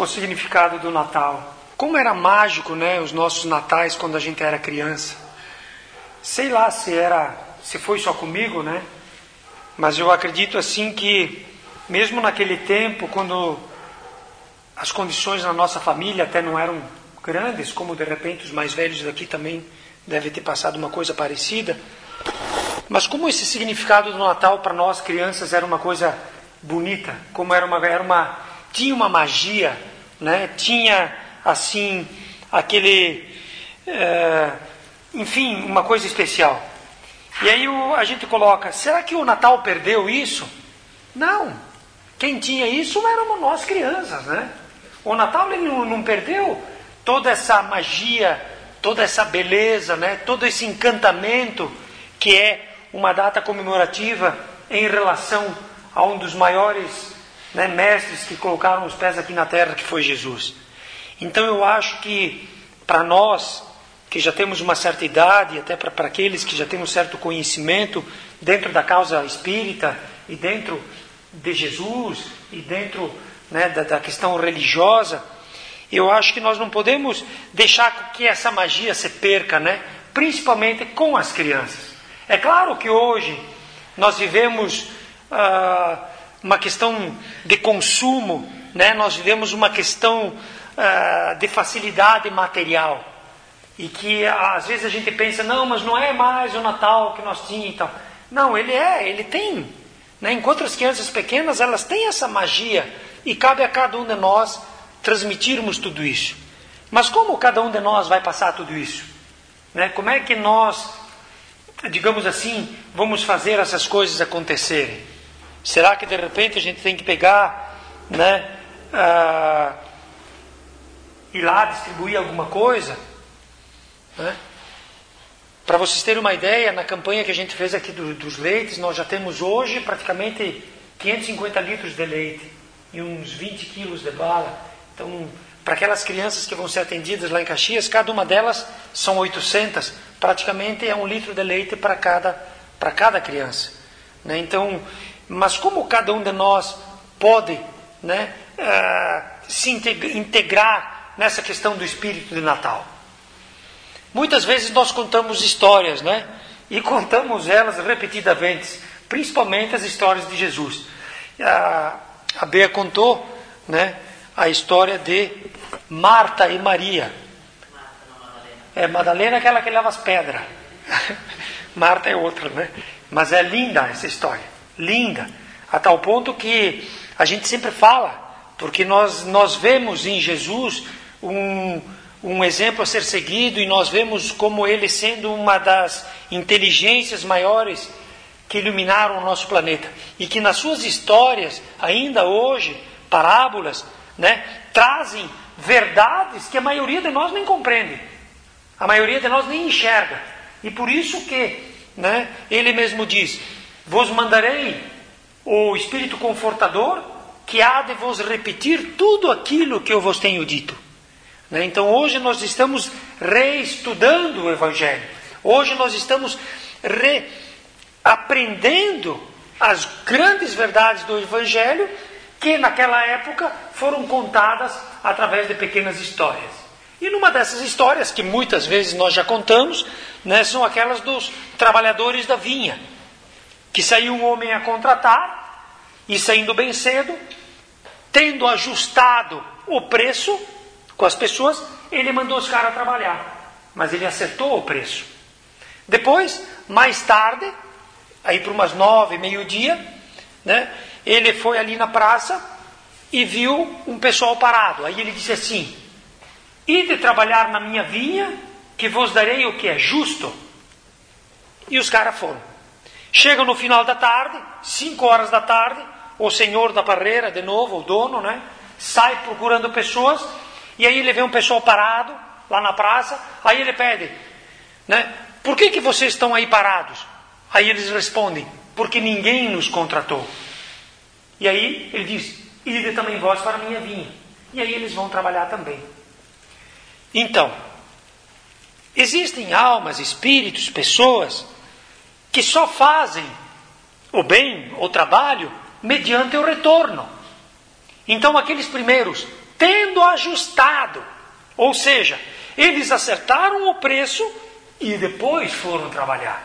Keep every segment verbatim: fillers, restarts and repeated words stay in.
o significado do Natal. Como era mágico, né, os nossos natais quando a gente era criança. Sei lá se era, se foi só comigo, né? Mas eu acredito assim que, mesmo naquele tempo, quando as condições na nossa família até não eram grandes, como de repente os mais velhos daqui também devem ter passado uma coisa parecida, mas como esse significado do Natal para nós crianças era uma coisa bonita, como era uma, era uma tinha uma magia, né? Tinha assim aquele, é, enfim, uma coisa especial. E aí o, a gente coloca, será que o Natal perdeu isso? Não. Quem tinha isso éramos nós crianças, né? O Natal ele não, não perdeu toda essa magia, toda essa beleza, né? Todo esse encantamento que é uma data comemorativa em relação a um dos maiores, né, mestres que colocaram os pés aqui na terra, que foi Jesus. Então eu acho que para nós que já temos uma certa idade, até para aqueles que já têm um certo conhecimento dentro da causa espírita e dentro de Jesus e dentro, né, da, da questão religiosa, eu acho que nós não podemos deixar que essa magia se perca, né? Principalmente com as crianças. É claro que hoje nós vivemos ah, uma questão de consumo, né? Nós vivemos uma questão ah, de facilidade material. E que às vezes a gente pensa, não, mas não é mais o Natal que nós tínhamos e tal. Não, ele é, ele tem. Né? Enquanto as crianças pequenas, elas têm essa magia. E cabe a cada um de nós transmitirmos tudo isso. Mas como cada um de nós vai passar tudo isso? Né? Como é que nós, digamos assim, vamos fazer essas coisas acontecerem? Será que de repente a gente tem que pegar, né, ah, ir lá distribuir alguma coisa? Né? Para vocês terem uma ideia, na campanha que a gente fez aqui do, dos leites, nós já temos hoje praticamente quinhentos e cinquenta litros de leite e uns vinte quilos de bala. Então, para aquelas crianças que vão ser atendidas lá em Caxias, cada uma delas são oitocentas, praticamente é um litro de leite para cada, para cada criança. Né? Então, mas como cada um de nós pode, né, uh, se integrar nessa questão do espírito de Natal? Muitas vezes nós contamos histórias, né? E contamos elas repetidamente, principalmente as histórias de Jesus. A, a Bea contou, né, a história de Marta e Maria. É, Madalena é aquela que leva as pedras. Marta é outra, né? Mas é linda essa história, linda. A tal ponto que a gente sempre fala, porque nós, nós vemos em Jesus um... um exemplo a ser seguido, e nós vemos como ele sendo uma das inteligências maiores que iluminaram o nosso planeta. E que nas suas histórias, ainda hoje, parábolas, né, trazem verdades que a maioria de nós nem compreende. A maioria de nós nem enxerga. E por isso que, né, ele mesmo diz, vos mandarei o Espírito Confortador, que há de vos repetir tudo aquilo que eu vos tenho dito. Então hoje nós estamos reestudando o Evangelho. Hoje nós estamos reaprendendo as grandes verdades do Evangelho que naquela época foram contadas através de pequenas histórias. E numa dessas histórias, que muitas vezes nós já contamos, né, são aquelas dos trabalhadores da vinha. Que saiu um homem a contratar e saindo bem cedo, tendo ajustado o preço com as pessoas, ele mandou os caras trabalhar, mas ele acertou o preço. Depois, mais tarde, aí por umas nove, meio-dia, né, ele foi ali na praça e viu um pessoal parado. Aí ele disse assim, ide trabalhar na minha vinha, que vos darei o que é justo. E os caras foram. Chegam no final da tarde, cinco horas da tarde, o senhor da parreira, de novo, o dono, né, sai procurando pessoas. E aí ele vê um pessoal parado lá na praça, aí ele pede, né, por que que vocês estão aí parados? Aí eles respondem, porque ninguém nos contratou. E aí ele diz, ide também vós para a minha vinha. E aí eles vão trabalhar também. Então, existem almas, espíritos, pessoas que só fazem o bem, o trabalho, mediante o retorno. Então aqueles primeiros, tendo tendo ajustado. Ou seja, eles acertaram o preço e depois foram trabalhar.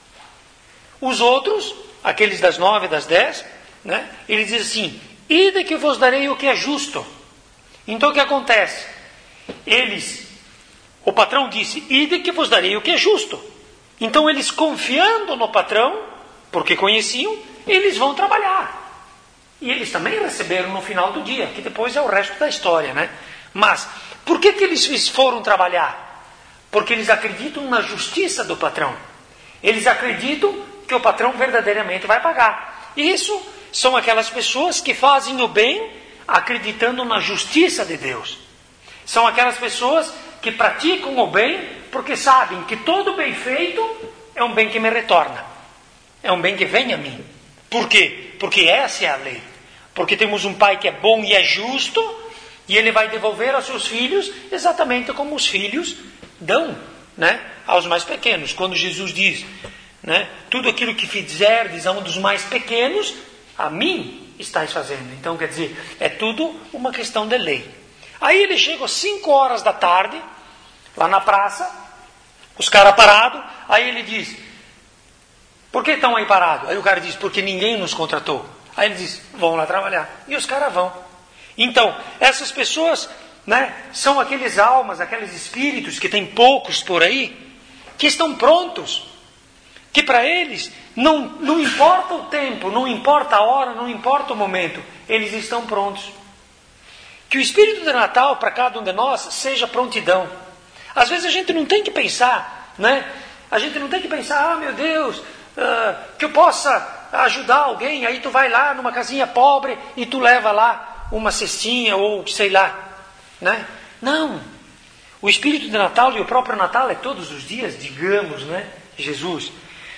Os outros, aqueles das nove, das dez, né, eles dizem assim, ide que vos darei o que é justo. Então o que acontece? Eles, o patrão disse, ide que vos darei o que é justo. Então eles, confiando no patrão, porque conheciam, eles vão trabalhar. E eles também receberam no final do dia, que depois é o resto da história, né? Mas, por que que eles foram trabalhar? Porque eles acreditam na justiça do patrão. Eles acreditam que o patrão verdadeiramente vai pagar. E isso são aquelas pessoas que fazem o bem acreditando na justiça de Deus. São aquelas pessoas que praticam o bem porque sabem que todo bem feito é um bem que me retorna. É um bem que vem a mim. Por quê? Porque essa é a lei. Porque temos um pai que é bom e é justo, e ele vai devolver aos seus filhos exatamente como os filhos dão, né, aos mais pequenos. Quando Jesus diz, né, tudo aquilo que fizerdes a um dos mais pequenos, a mim estáis fazendo. Então, quer dizer, é tudo uma questão de lei. Aí ele chega às cinco horas da tarde, lá na praça, os caras parados, aí ele diz, por que estão aí parados? Aí o cara diz, porque ninguém nos contratou. Aí ele diz, vão lá trabalhar. E os caras vão. Então, essas pessoas, né, são aqueles almas, aqueles espíritos que tem poucos por aí, que estão prontos. Que para eles não, não importa o tempo, não importa a hora, não importa o momento. Eles estão prontos. Que o Espírito de Natal para cada um de nós seja prontidão. Às vezes a gente não tem que pensar, né? A gente não tem que pensar, ah, meu Deus, uh, que eu possa ajudar alguém, aí tu vai lá numa casinha pobre e tu leva lá uma cestinha ou sei lá, né? Não. O Espírito de Natal e o próprio Natal é todos os dias, digamos, né? Jesus.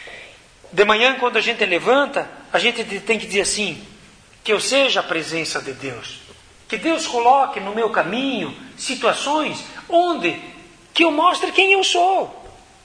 De manhã, quando a gente levanta, a gente tem que dizer assim, que eu seja a presença de Deus. Que Deus coloque no meu caminho situações onde que eu mostre quem eu sou.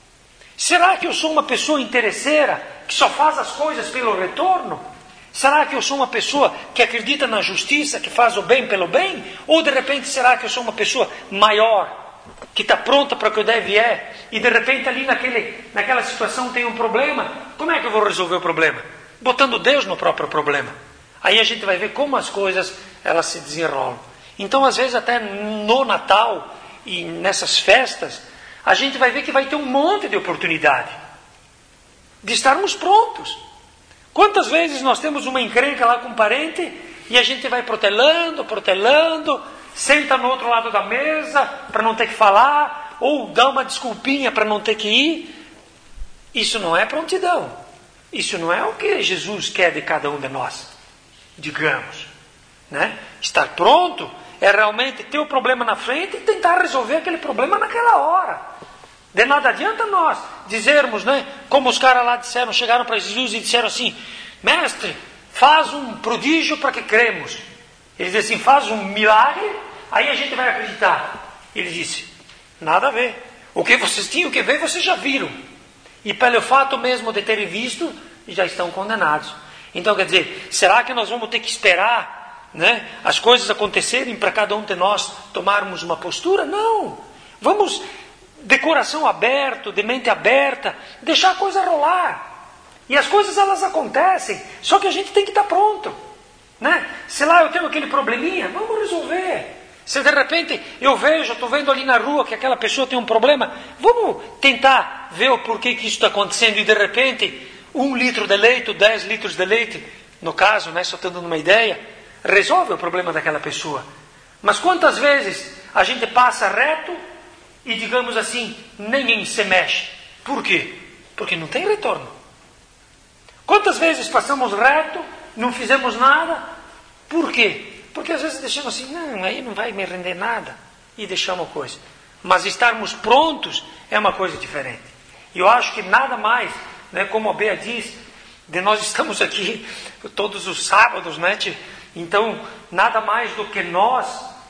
Será que eu sou uma pessoa interesseira, que só faz as coisas pelo retorno? Será que eu sou uma pessoa que acredita na justiça, que faz o bem pelo bem? Ou de repente será que eu sou uma pessoa maior, que está pronta para o que eu deve é, e de repente ali naquele, naquela situação tem um problema? Como é que eu vou resolver o problema? Botando Deus no próprio problema. Aí a gente vai ver como as coisas elas se desenrolam. Então às vezes até no Natal e nessas festas, a gente vai ver que vai ter um monte de oportunidade de estarmos prontos. Quantas vezes nós temos uma encrenca lá com um parente e a gente vai protelando, protelando, senta no outro lado da mesa para não ter que falar, ou dá uma desculpinha para não ter que ir. Isso não é prontidão. Isso não é o que Jesus quer de cada um de nós, digamos, né? Estar pronto é realmente ter o problema na frente e tentar resolver aquele problema naquela hora. De nada adianta nós dizermos, né, como os caras lá disseram, chegaram para Jesus e disseram assim, mestre, faz um prodígio para que cremos. Ele disse assim, faz um milagre, aí a gente vai acreditar. Ele disse, nada a ver. O que vocês tinham que ver, vocês já viram. E pelo fato mesmo de terem visto, já estão condenados. Então, quer dizer, será que nós vamos ter que esperar, né, as coisas acontecerem para cada um de nós tomarmos uma postura? Não. Vamos, de coração aberto, de mente aberta, deixar a coisa rolar. E as coisas elas acontecem, só que a gente tem que estar pronto, né? Se lá eu tenho aquele probleminha, vamos resolver. Se de repente eu vejo, estou vendo ali na rua que aquela pessoa tem um problema, vamos tentar ver o porquê que isso está acontecendo e de repente um litro de leite, dez litros de leite, no caso, né, só estou dando uma ideia, resolve o problema daquela pessoa. Mas quantas vezes a gente passa reto e, digamos assim, ninguém se mexe? Por quê? Porque não tem retorno. Quantas vezes passamos reto, não fizemos nada? Por quê? Porque às vezes deixamos assim, não, aí não vai me render nada, e deixamos a coisa. Mas estarmos prontos é uma coisa diferente. E eu acho que nada mais, né, como a Bea diz, de nós estamos aqui todos os sábados, né, tia? Então, nada mais do que nós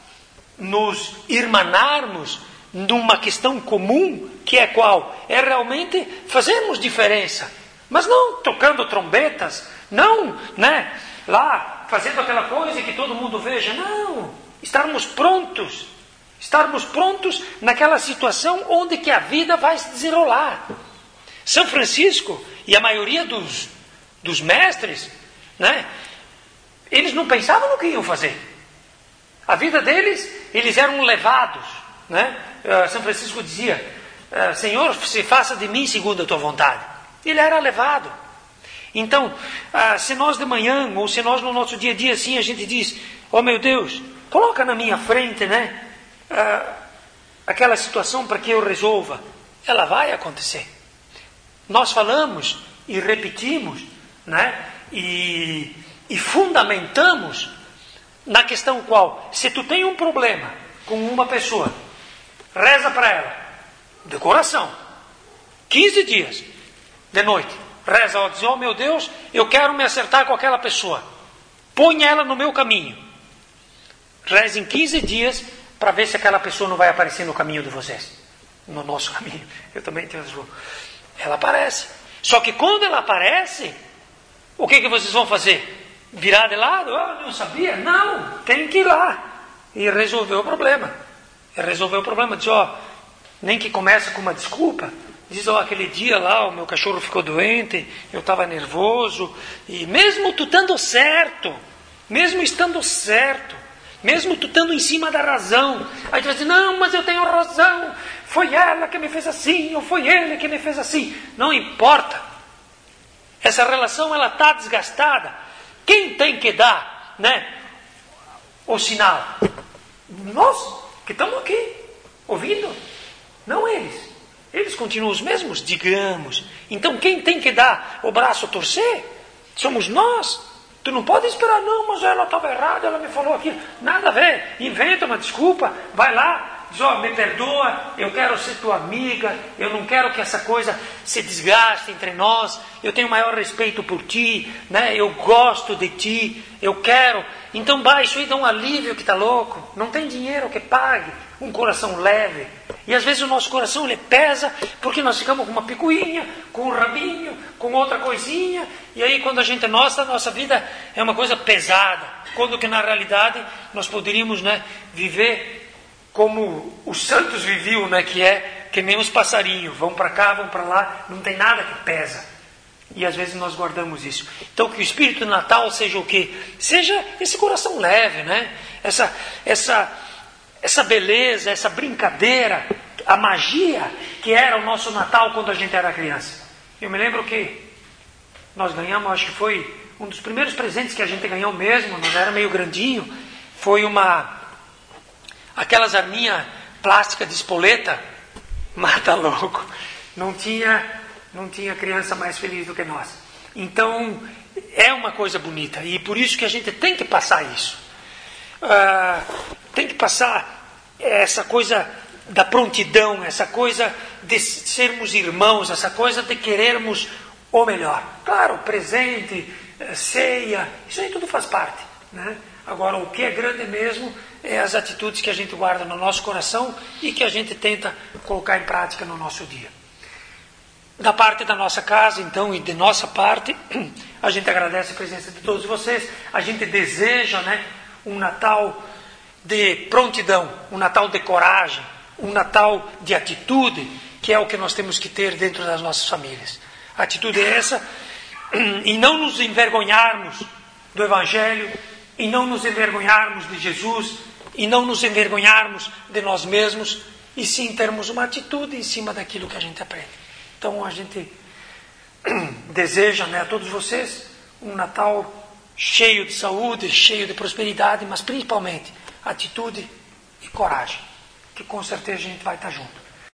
nos irmanarmos numa questão comum, que é qual? É realmente fazermos diferença. Mas não tocando trombetas, não, né, lá fazendo aquela coisa que todo mundo veja, não. estarmos prontos, estarmos prontos naquela situação onde que a vida vai se desenrolar. São Francisco e a maioria dos, dos mestres, né, eles não pensavam no que iam fazer. A vida deles, eles eram levados, né? São Francisco dizia, Senhor, se faça de mim segundo a tua vontade. Ele era levado. Então, se nós de manhã, ou se nós no nosso dia a dia assim, a gente diz, oh meu Deus, coloca na minha frente, né, aquela situação para que eu resolva, ela vai acontecer. Nós falamos e repetimos, né, e, e fundamentamos na questão qual, se tu tem um problema com uma pessoa, reza para ela, de coração, quinze dias, de noite, reza, ó, diz, oh meu Deus, eu quero me acertar com aquela pessoa, põe ela no meu caminho, reza em quinze dias, para ver se aquela pessoa não vai aparecer no caminho de vocês, no nosso caminho, eu também tenho as ela aparece, só que quando ela aparece, o que, que vocês vão fazer? Virar de lado? Ah, não sabia? Não, tem que ir lá e resolver o problema. E resolver o problema, diz, ó, nem que comece com uma desculpa, diz, ó, aquele dia lá o meu cachorro ficou doente, eu estava nervoso, e mesmo tu estando certo, mesmo estando certo, mesmo tu estando em cima da razão, aí tu vai dizer, não, mas eu tenho razão, foi ela que me fez assim, ou foi ele que me fez assim, não importa, essa relação ela está desgastada. Quem tem que dar, né, o sinal? Nós, que estamos aqui, ouvindo. Não eles. Eles continuam os mesmos, digamos. Então quem tem que dar o braço a torcer? Somos nós. Tu não pode esperar, não, mas ela estava errada, ela me falou aquilo. Nada a ver. Inventa uma desculpa, vai lá. Diz, ó, me perdoa, eu quero ser tua amiga, eu não quero que essa coisa se desgaste entre nós, eu tenho maior respeito por ti, né? Eu gosto de ti, eu quero. Então, bah, isso aí dá um alívio que está louco, não tem dinheiro que pague, um coração leve. E às vezes o nosso coração ele pesa, porque nós ficamos com uma picuinha, com um rabinho, com outra coisinha, e aí quando a gente, nossa, a nossa vida é uma coisa pesada, quando que na realidade nós poderíamos, né, viver como os santos viviam, né, que é que nem os passarinhos, vão para cá, vão para lá, não tem nada que pesa. E às vezes nós guardamos isso. Então que o Espírito do Natal seja o quê? Seja esse coração leve, né? Essa, essa, essa beleza, essa brincadeira, a magia que era o nosso Natal quando a gente era criança. Eu me lembro que nós ganhamos, acho que foi um dos primeiros presentes que a gente ganhou mesmo, nós era meio grandinho, foi uma... aquelas arminhas plásticas de espoleta, mata louco. Não tinha, não tinha criança mais feliz do que nós. Então, é uma coisa bonita. E por isso que a gente tem que passar isso. Uh, tem que passar essa coisa da prontidão, essa coisa de sermos irmãos, essa coisa de querermos o melhor. Claro, presente, ceia, isso aí tudo faz parte, né? Agora, o que é grande mesmo é as atitudes que a gente guarda no nosso coração e que a gente tenta colocar em prática no nosso dia. Da parte da nossa casa, então, e de nossa parte, a gente agradece a presença de todos vocês. A gente deseja, né, um Natal de prontidão, um Natal de coragem, um Natal de atitude, que é o que nós temos que ter dentro das nossas famílias. A atitude é essa, e não nos envergonharmos do Evangelho, e não nos envergonharmos de Jesus, e não nos envergonharmos de nós mesmos, e sim termos uma atitude em cima daquilo que a gente aprende. Então a gente deseja, né, a todos vocês um Natal cheio de saúde, cheio de prosperidade, mas principalmente atitude e coragem, que com certeza a gente vai estar junto.